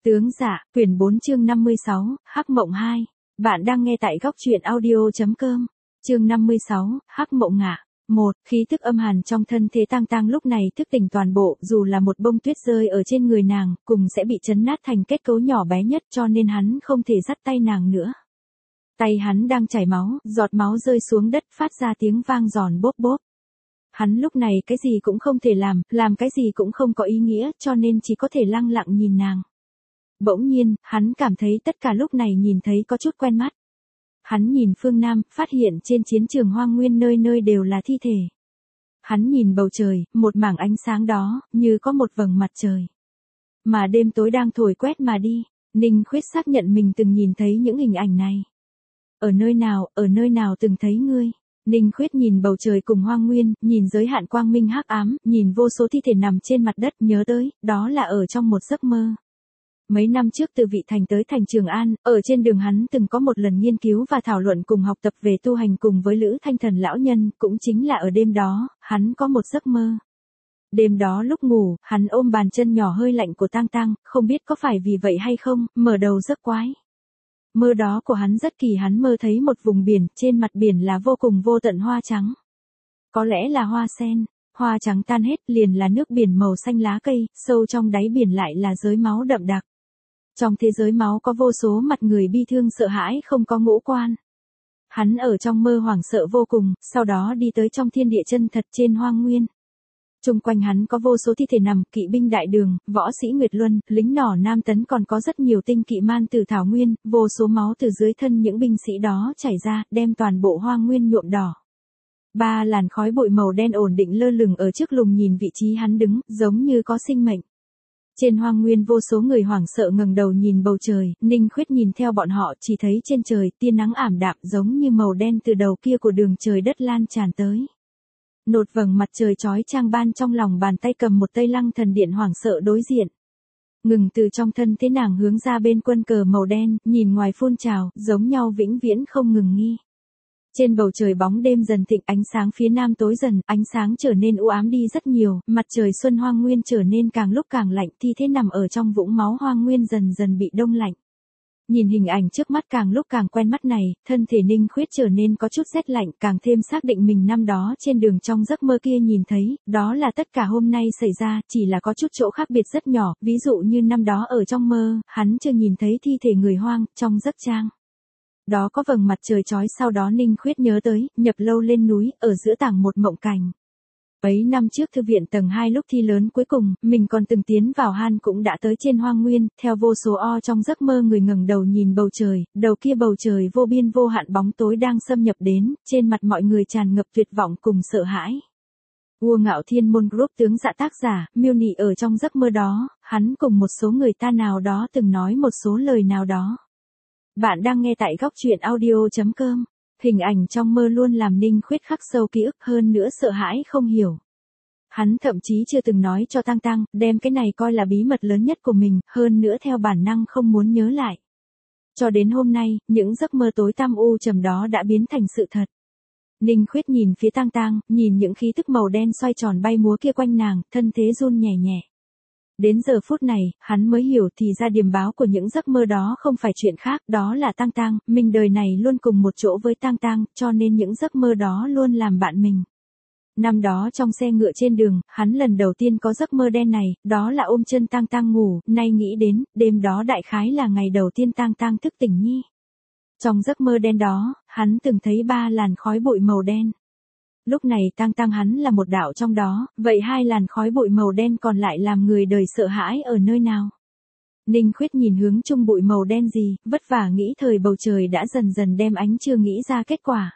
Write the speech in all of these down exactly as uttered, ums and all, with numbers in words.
Tướng dạ, quyển bốn chương năm mươi sáu, Hắc Mộng hai. Bạn đang nghe tại góc truyện audio.com. Chương năm mươi sáu, Hắc Mộng ngạ. một. Khí tức âm hàn trong thân thế Tang Tang lúc này thức tỉnh toàn bộ, dù là một bông tuyết rơi ở trên người nàng, cùng sẽ bị chấn nát thành kết cấu nhỏ bé nhất, cho nên hắn không thể dắt tay nàng nữa. Tay hắn đang chảy máu, giọt máu rơi xuống đất phát ra tiếng vang giòn bốp bốp. Hắn lúc này cái gì cũng không thể làm, làm cái gì cũng không có ý nghĩa, cho nên chỉ có thể lặng lặng nhìn nàng. Bỗng nhiên, hắn cảm thấy tất cả lúc này nhìn thấy có chút quen mắt. Hắn nhìn phương Nam, phát hiện trên chiến trường hoang nguyên nơi nơi đều là thi thể. Hắn nhìn bầu trời, một mảng ánh sáng đó, như có một vầng mặt trời. Mà đêm tối đang thổi quét mà đi, Ninh Khuyết xác nhận mình từng nhìn thấy những hình ảnh này. Ở nơi nào, ở nơi nào từng thấy ngươi? Ninh Khuyết nhìn bầu trời cùng hoang nguyên, nhìn giới hạn quang minh hắc ám, nhìn vô số thi thể nằm trên mặt đất, nhớ tới, đó là ở trong một giấc mơ. Mấy năm trước từ Vị Thành tới thành Trường An, ở trên đường hắn từng có một lần nghiên cứu và thảo luận cùng học tập về tu hành cùng với Lữ Thanh Thần lão nhân, cũng chính là ở đêm đó, hắn có một giấc mơ. Đêm đó lúc ngủ, hắn ôm bàn chân nhỏ hơi lạnh của Tang Tang, không biết có phải vì vậy hay không, mở đầu giấc quái. Mơ đó của hắn rất kỳ, hắn mơ thấy một vùng biển, trên mặt biển là vô cùng vô tận hoa trắng. Có lẽ là hoa sen. Hoa trắng tan hết, liền là nước biển màu xanh lá cây, sâu trong đáy biển lại là giới máu đậm đặc. Trong thế giới máu có vô số mặt người bi thương sợ hãi không có ngũ quan. Hắn ở trong mơ hoảng sợ vô cùng, sau đó đi tới trong thiên địa chân thật trên hoang nguyên. Trung quanh hắn có vô số thi thể nằm, kỵ binh đại đường, võ sĩ Nguyệt Luân, lính nỏ Nam Tấn, còn có rất nhiều tinh kỵ man từ thảo nguyên, vô số máu từ dưới thân những binh sĩ đó chảy ra, đem toàn bộ hoang nguyên nhuộm đỏ. Ba làn khói bụi màu đen ổn định lơ lửng ở trước lùng nhìn vị trí hắn đứng, giống như có sinh mệnh. Trên hoang nguyên vô số người hoảng sợ ngẩng đầu nhìn bầu trời, Ninh Khuyết nhìn theo bọn họ, chỉ thấy trên trời tia nắng ảm đạm giống như màu đen từ đầu kia của đường trời đất lan tràn tới. Nột vầng mặt trời chói chang ban trong lòng bàn tay cầm một Tây Lăng thần điện hoảng sợ đối diện. Ngừng từ trong thân thế nàng hướng ra bên quân cờ màu đen, nhìn ngoài phun trào, giống nhau vĩnh viễn không ngừng nghi. Trên bầu trời bóng đêm dần thịnh, ánh sáng phía nam tối dần, ánh sáng trở nên u ám đi rất nhiều, mặt trời xuân hoang nguyên trở nên càng lúc càng lạnh, thi thế nằm ở trong vũng máu hoang nguyên dần dần bị đông lạnh. Nhìn hình ảnh trước mắt càng lúc càng quen mắt này, thân thể Ninh Khuyết trở nên có chút rét lạnh, càng thêm xác định mình năm đó trên đường trong giấc mơ kia nhìn thấy, đó là tất cả hôm nay xảy ra, chỉ là có chút chỗ khác biệt rất nhỏ, ví dụ như năm đó ở trong mơ, hắn chưa nhìn thấy thi thể người hoang, trong giấc trang. Đó có vầng mặt trời chói, sau đó Ninh Khuyết nhớ tới, nhập lâu lên núi, ở giữa tảng một mộng cảnh. Ấy năm trước thư viện tầng hai lúc thi lớn cuối cùng, mình còn từng tiến vào han cũng đã tới trên hoang nguyên, theo vô số o trong giấc mơ người ngẩng đầu nhìn bầu trời, đầu kia bầu trời vô biên vô hạn bóng tối đang xâm nhập đến, trên mặt mọi người tràn ngập tuyệt vọng cùng sợ hãi. Vua Ngạo Thiên Môn Group tướng dạ tác giả, miêu nị ở trong giấc mơ đó, hắn cùng một số người ta nào đó từng nói một số lời nào đó. Bạn đang nghe tại góc truyện audio.com. Hình ảnh trong mơ luôn làm Ninh Khuyết khắc sâu ký ức, hơn nữa sợ hãi không hiểu. Hắn thậm chí chưa từng nói cho Tang Tang, đem cái này coi là bí mật lớn nhất của mình, hơn nữa theo bản năng không muốn nhớ lại. Cho đến hôm nay, những giấc mơ tối tăm u trầm đó đã biến thành sự thật. Ninh Khuyết nhìn phía Tang Tang, nhìn những khí tức màu đen xoay tròn bay múa kia quanh nàng, thân thế run nhẹ nhẹ. Đến giờ phút này, hắn mới hiểu thì ra điềm báo của những giấc mơ đó không phải chuyện khác, đó là Tang Tang, mình đời này luôn cùng một chỗ với Tang Tang, cho nên những giấc mơ đó luôn làm bạn mình. Năm đó trong xe ngựa trên đường, hắn lần đầu tiên có giấc mơ đen này, đó là ôm chân Tang Tang ngủ, nay nghĩ đến, đêm đó đại khái là ngày đầu tiên Tang Tang thức tỉnh nhi. Trong giấc mơ đen đó, hắn từng thấy ba làn khói bụi màu đen. Lúc này Tang Tang hắn là một đạo trong đó, vậy hai làn khói bụi màu đen còn lại làm người đời sợ hãi ở nơi nào? Ninh Khuyết nhìn hướng chung bụi màu đen gì, vất vả nghĩ thời bầu trời đã dần dần đem ánh chưa nghĩ ra kết quả.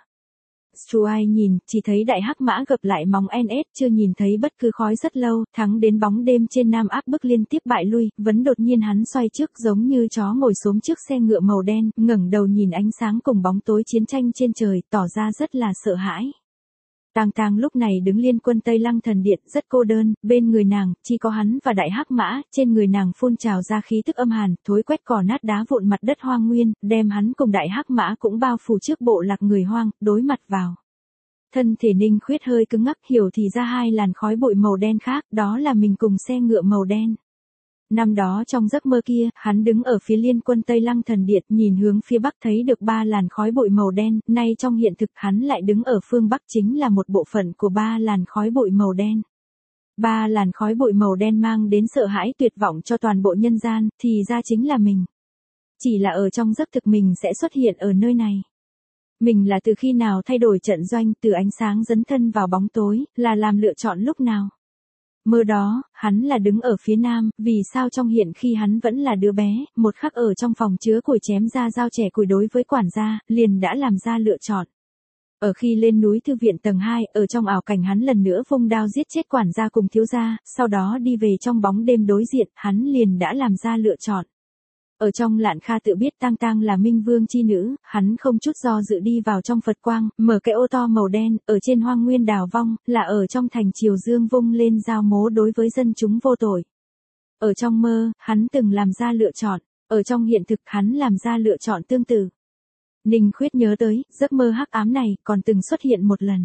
Struai nhìn, chỉ thấy đại hắc mã gập lại móng en ét, chưa nhìn thấy bất cứ khói rất lâu, thắng đến bóng đêm trên nam áp bức liên tiếp bại lui, vấn đột nhiên hắn xoay trước giống như chó ngồi xổm trước xe ngựa màu đen, ngẩng đầu nhìn ánh sáng cùng bóng tối chiến tranh trên trời, tỏ ra rất là sợ hãi. Tang Tang lúc này đứng liên quân Tây Lăng thần điện, rất cô đơn, bên người nàng, chỉ có hắn và đại hắc mã, trên người nàng phun trào ra khí tức âm hàn, thối quét cỏ nát đá vụn mặt đất hoang nguyên, đem hắn cùng đại hắc mã cũng bao phủ trước bộ lạc người hoang, đối mặt vào. Thân thể Ninh Khuyết hơi cứng ngắc, hiểu thì ra hai làn khói bụi màu đen khác, đó là mình cùng xe ngựa màu đen. Năm đó trong giấc mơ kia, hắn đứng ở phía Liên Quân Tây Lăng Thần Điện, nhìn hướng phía bắc thấy được ba làn khói bụi màu đen, nay trong hiện thực hắn lại đứng ở phương bắc chính là một bộ phận của ba làn khói bụi màu đen. Ba làn khói bụi màu đen mang đến sợ hãi tuyệt vọng cho toàn bộ nhân gian, thì ra chính là mình. Chỉ là ở trong giấc thực mình sẽ xuất hiện ở nơi này. Mình là từ khi nào thay đổi trận doanh, từ ánh sáng dấn thân vào bóng tối, là làm lựa chọn lúc nào. Mơ đó, hắn là đứng ở phía nam, vì sao trong hiện khi hắn vẫn là đứa bé, một khắc ở trong phòng chứa củi chém ra dao trẻ củi đối với quản gia, liền đã làm ra lựa chọn. Ở khi lên núi thư viện tầng hai, ở trong ảo cảnh hắn lần nữa vung đao giết chết quản gia cùng thiếu gia, sau đó đi về trong bóng đêm đối diện, hắn liền đã làm ra lựa chọn. Ở trong Lạn Kha tự biết Tang Tang là Minh Vương chi nữ, hắn không chút do dự đi vào trong Phật quang, mở cái ô to màu đen, ở trên hoang nguyên đào vong, là ở trong thành Triều Dương vung lên dao mố đối với dân chúng vô tội. Ở trong mơ, hắn từng làm ra lựa chọn, ở trong hiện thực hắn làm ra lựa chọn tương tự. Ninh Khuyết nhớ tới, giấc mơ hắc ám này còn từng xuất hiện một lần.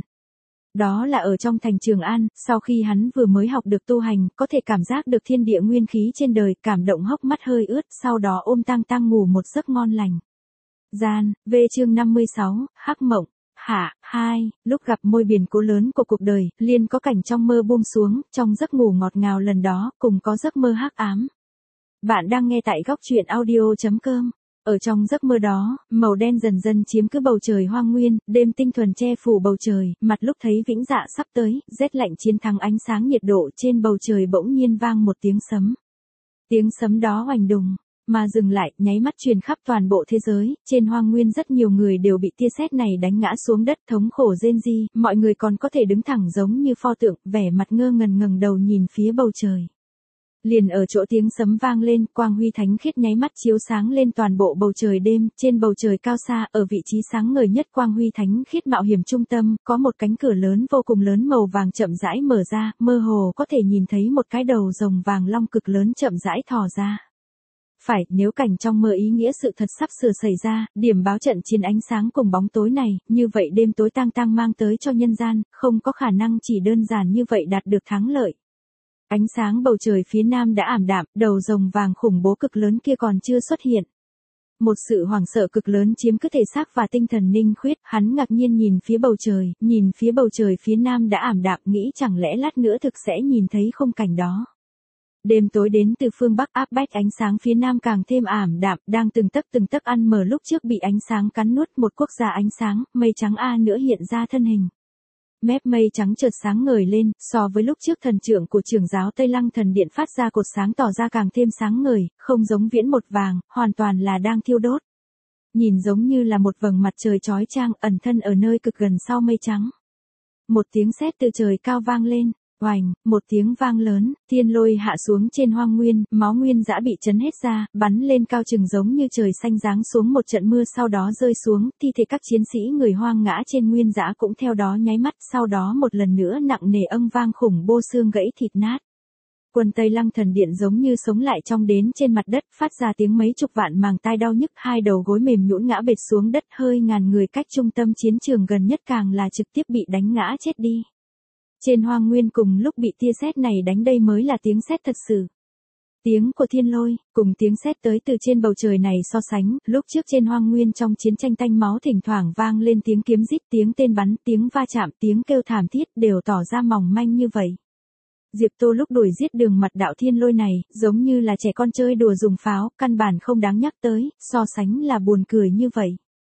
Đó là ở trong thành Trường An, sau khi hắn vừa mới học được tu hành, có thể cảm giác được thiên địa nguyên khí trên đời, cảm động hốc mắt hơi ướt, sau đó ôm Tang Tang ngủ một giấc ngon lành. Gian, V chương năm mươi sáu, Hắc Mộng, Hạ, hai, lúc gặp môi biển cố lớn của cuộc đời, liền có cảnh trong mơ buông xuống, trong giấc ngủ ngọt ngào lần đó, cùng có giấc mơ hắc ám. Bạn đang nghe tại góc truyện audio chấm com. Ở trong giấc mơ đó, màu đen dần dần chiếm cứ bầu trời hoang nguyên, đêm tinh thuần che phủ bầu trời, mặt lúc thấy vĩnh dạ sắp tới, rét lạnh chiến thắng ánh sáng nhiệt độ trên bầu trời bỗng nhiên vang một tiếng sấm. Tiếng sấm đó oành đùng, mà dừng lại, nháy mắt truyền khắp toàn bộ thế giới, trên hoang nguyên rất nhiều người đều bị tia sét này đánh ngã xuống đất thống khổ rên ri, mọi người còn có thể đứng thẳng giống như pho tượng, vẻ mặt ngơ ngẩn ngẩng đầu nhìn phía bầu trời. Liền ở chỗ tiếng sấm vang lên, quang huy thánh khiết nháy mắt chiếu sáng lên toàn bộ bầu trời đêm, trên bầu trời cao xa, ở vị trí sáng ngời nhất quang huy thánh khiết mạo hiểm trung tâm, có một cánh cửa lớn vô cùng lớn màu vàng chậm rãi mở ra, mơ hồ có thể nhìn thấy một cái đầu rồng vàng long cực lớn chậm rãi thò ra. Phải, nếu cảnh trong mơ ý nghĩa sự thật sắp sửa xảy ra, điểm báo trận chiến ánh sáng cùng bóng tối này, như vậy đêm tối Tang Tang mang tới cho nhân gian, không có khả năng chỉ đơn giản như vậy đạt được thắng lợi. Ánh sáng bầu trời phía nam đã ảm đạm, đầu rồng vàng khủng bố cực lớn kia còn chưa xuất hiện. Một sự hoảng sợ cực lớn chiếm cứ thể xác và tinh thần Ninh Khuyết, hắn ngạc nhiên nhìn phía bầu trời, nhìn phía bầu trời phía nam đã ảm đạm, nghĩ chẳng lẽ lát nữa thực sẽ nhìn thấy khung cảnh đó. Đêm tối đến từ phương Bắc áp bách ánh sáng phía nam càng thêm ảm đạm, đang từng tấc từng tấc ăn mờ lúc trước bị ánh sáng cắn nuốt một quốc gia ánh sáng, mây trắng A nữa hiện ra thân hình. Mép mây trắng chợt sáng ngời lên, so với lúc trước thần trưởng của trưởng giáo Tây Lăng Thần Điện phát ra cột sáng tỏ ra càng thêm sáng ngời, không giống viễn một vàng, hoàn toàn là đang thiêu đốt. Nhìn giống như là một vầng mặt trời chói chang ẩn thân ở nơi cực gần sau mây trắng. Một tiếng sét từ trời cao vang lên, oành, một tiếng vang lớn, thiên lôi hạ xuống trên hoang nguyên, máu nguyên dã bị chấn hết ra, bắn lên cao chừng giống như trời xanh giáng xuống một trận mưa sau đó rơi xuống, thi thể các chiến sĩ người hoang ngã trên nguyên dã cũng theo đó nháy mắt, sau đó một lần nữa nặng nề âm vang khủng bố xương gãy thịt nát. Quân Tây Lăng Thần Điện giống như sống lại trong đến trên mặt đất, phát ra tiếng mấy chục vạn màng tai đau nhức, hai đầu gối mềm nhũn ngã bệt xuống đất, hơi ngàn người cách trung tâm chiến trường gần nhất càng là trực tiếp bị đánh ngã chết đi. Trên hoang nguyên cùng lúc bị tia sét này đánh đây mới là tiếng sét thật sự. Tiếng của thiên lôi, cùng tiếng sét tới từ trên bầu trời này so sánh, lúc trước trên hoang nguyên trong chiến tranh tanh máu thỉnh thoảng vang lên tiếng kiếm rít, tiếng tên bắn, tiếng va chạm, tiếng kêu thảm thiết đều tỏ ra mỏng manh như vậy. Diệp Tô lúc đuổi giết đường mật đạo thiên lôi này, giống như là trẻ con chơi đùa dùng pháo, căn bản không đáng nhắc tới, so sánh là buồn cười như vậy.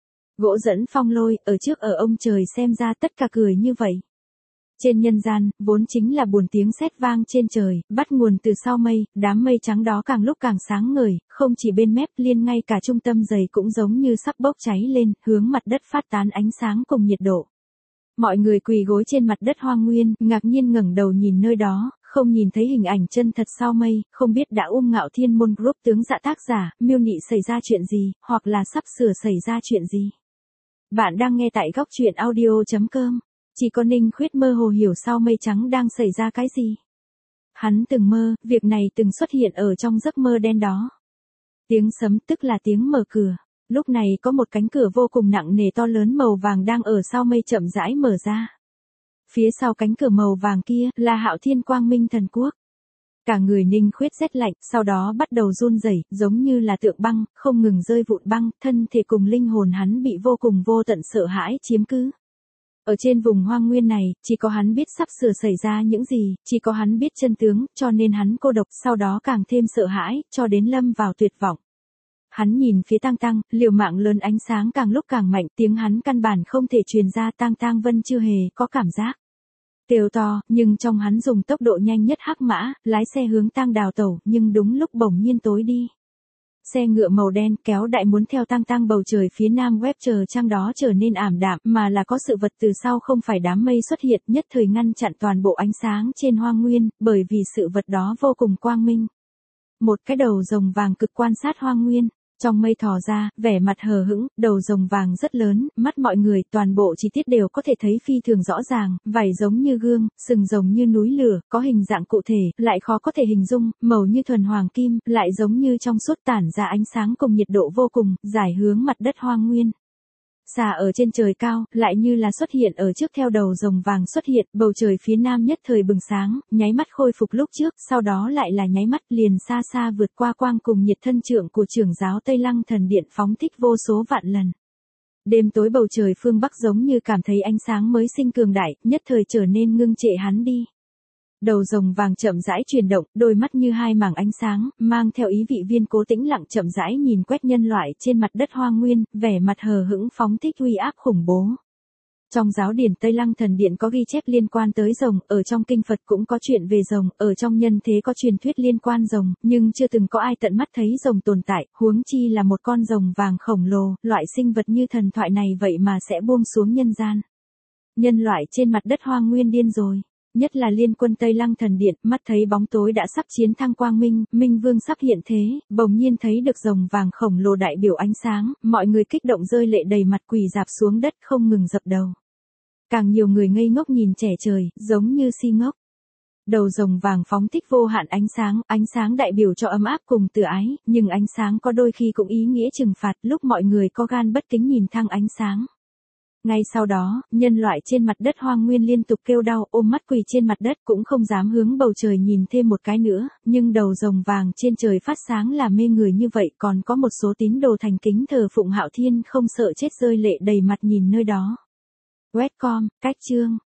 Gỗ dẫn phong lôi, ở trước ở ông trời xem ra tất cả cười như vậy. Trên nhân gian, vốn chính là buồn tiếng sét vang trên trời, bắt nguồn từ sau mây, đám mây trắng đó càng lúc càng sáng ngời, không chỉ bên mép liên ngay cả trung tâm dày cũng giống như sắp bốc cháy lên, hướng mặt đất phát tán ánh sáng cùng nhiệt độ. Mọi người quỳ gối trên mặt đất hoang nguyên, ngạc nhiên ngẩng đầu nhìn nơi đó, không nhìn thấy hình ảnh chân thật sau mây, không biết đã um ngạo thiên môn group tướng dạ tác giả, miêu nị xảy ra chuyện gì, hoặc là sắp sửa xảy ra chuyện gì. Bạn đang nghe tại góc truyện audio chấm com. Chỉ có Ninh Khuyết mơ hồ hiểu sau mây trắng đang xảy ra cái gì. Hắn từng mơ, việc này từng xuất hiện ở trong giấc mơ đen đó. Tiếng sấm tức là tiếng mở cửa. Lúc này có một cánh cửa vô cùng nặng nề to lớn màu vàng đang ở sau mây chậm rãi mở ra. Phía sau cánh cửa màu vàng kia là Hạo Thiên Quang Minh Thần Quốc. Cả người Ninh Khuyết rét lạnh, sau đó bắt đầu run rẩy, giống như là tượng băng, không ngừng rơi vụn băng, thân thể cùng linh hồn hắn bị vô cùng vô tận sợ hãi chiếm cứ. Ở trên vùng hoang nguyên này, chỉ có hắn biết sắp sửa xảy ra những gì, chỉ có hắn biết chân tướng, cho nên hắn cô độc, sau đó càng thêm sợ hãi, cho đến lâm vào tuyệt vọng. Hắn nhìn phía Tang Tăng, liều mạng lớn ánh sáng càng lúc càng mạnh, tiếng hắn căn bản không thể truyền ra. Tang Tăng Vân chưa hề có cảm giác kêu to, nhưng trong hắn dùng tốc độ nhanh nhất hắc mã, lái xe hướng Tang Đào tẩu, nhưng đúng lúc bỗng nhiên tối đi. Xe ngựa màu đen kéo đại muốn theo Tang Tăng bầu trời phía nam web chờ trăng đó trở nên ảm đạm, mà là có sự vật từ sau không phải đám mây xuất hiện, nhất thời ngăn chặn toàn bộ ánh sáng trên hoang nguyên, bởi vì sự vật đó vô cùng quang minh. Một cái đầu rồng vàng cực quan sát hoang nguyên. Trong mây thò ra, vẻ mặt hờ hững, đầu rồng vàng rất lớn, mắt mọi người, toàn bộ chi tiết đều có thể thấy phi thường rõ ràng, vảy giống như gương, sừng rồng như núi lửa, có hình dạng cụ thể, lại khó có thể hình dung, màu như thuần hoàng kim, lại giống như trong suốt tản ra ánh sáng cùng nhiệt độ vô cùng, giải hướng mặt đất hoang nguyên. Xà ở trên trời cao, lại như là xuất hiện ở trước theo đầu rồng vàng xuất hiện, bầu trời phía nam nhất thời bừng sáng, nháy mắt khôi phục lúc trước, sau đó lại là nháy mắt liền xa xa vượt qua quang cùng nhiệt thân trượng của trưởng giáo Tây Lăng Thần Điện phóng thích vô số vạn lần. Đêm tối bầu trời phương Bắc giống như cảm thấy ánh sáng mới sinh cường đại, nhất thời trở nên ngưng trệ hắn đi. Đầu rồng vàng chậm rãi chuyển động, đôi mắt như hai mảng ánh sáng, mang theo ý vị viên cố tĩnh lặng chậm rãi nhìn quét nhân loại trên mặt đất hoang nguyên, vẻ mặt hờ hững phóng thích uy áp khủng bố. Trong giáo điển Tây Lăng Thần Điện có ghi chép liên quan tới rồng, ở trong kinh Phật cũng có chuyện về rồng, ở trong nhân thế có truyền thuyết liên quan rồng, nhưng chưa từng có ai tận mắt thấy rồng tồn tại, huống chi là một con rồng vàng khổng lồ, loại sinh vật như thần thoại này vậy mà sẽ buông xuống nhân gian. Nhân loại trên mặt đất hoang nguyên điên rồi. Nhất là liên quân Tây Lăng Thần Điện, mắt thấy bóng tối đã sắp chiến thắng quang minh, Minh Vương sắp hiện thế, bỗng nhiên thấy được rồng vàng khổng lồ đại biểu ánh sáng, mọi người kích động rơi lệ đầy mặt quỳ rạp xuống đất không ngừng dập đầu. Càng nhiều người ngây ngốc nhìn trẻ trời, giống như si ngốc. Đầu rồng vàng phóng thích vô hạn ánh sáng, ánh sáng đại biểu cho ấm áp cùng từ ái, nhưng ánh sáng có đôi khi cũng ý nghĩa trừng phạt, lúc mọi người có gan bất kính nhìn thăng ánh sáng. Ngay sau đó, nhân loại trên mặt đất hoang nguyên liên tục kêu đau, ôm mắt quỳ trên mặt đất cũng không dám hướng bầu trời nhìn thêm một cái nữa, nhưng đầu rồng vàng trên trời phát sáng là mê người như vậy, còn có một số tín đồ thành kính thờ phụng Hạo Thiên không sợ chết rơi lệ đầy mặt nhìn nơi đó. Webcom, cách chương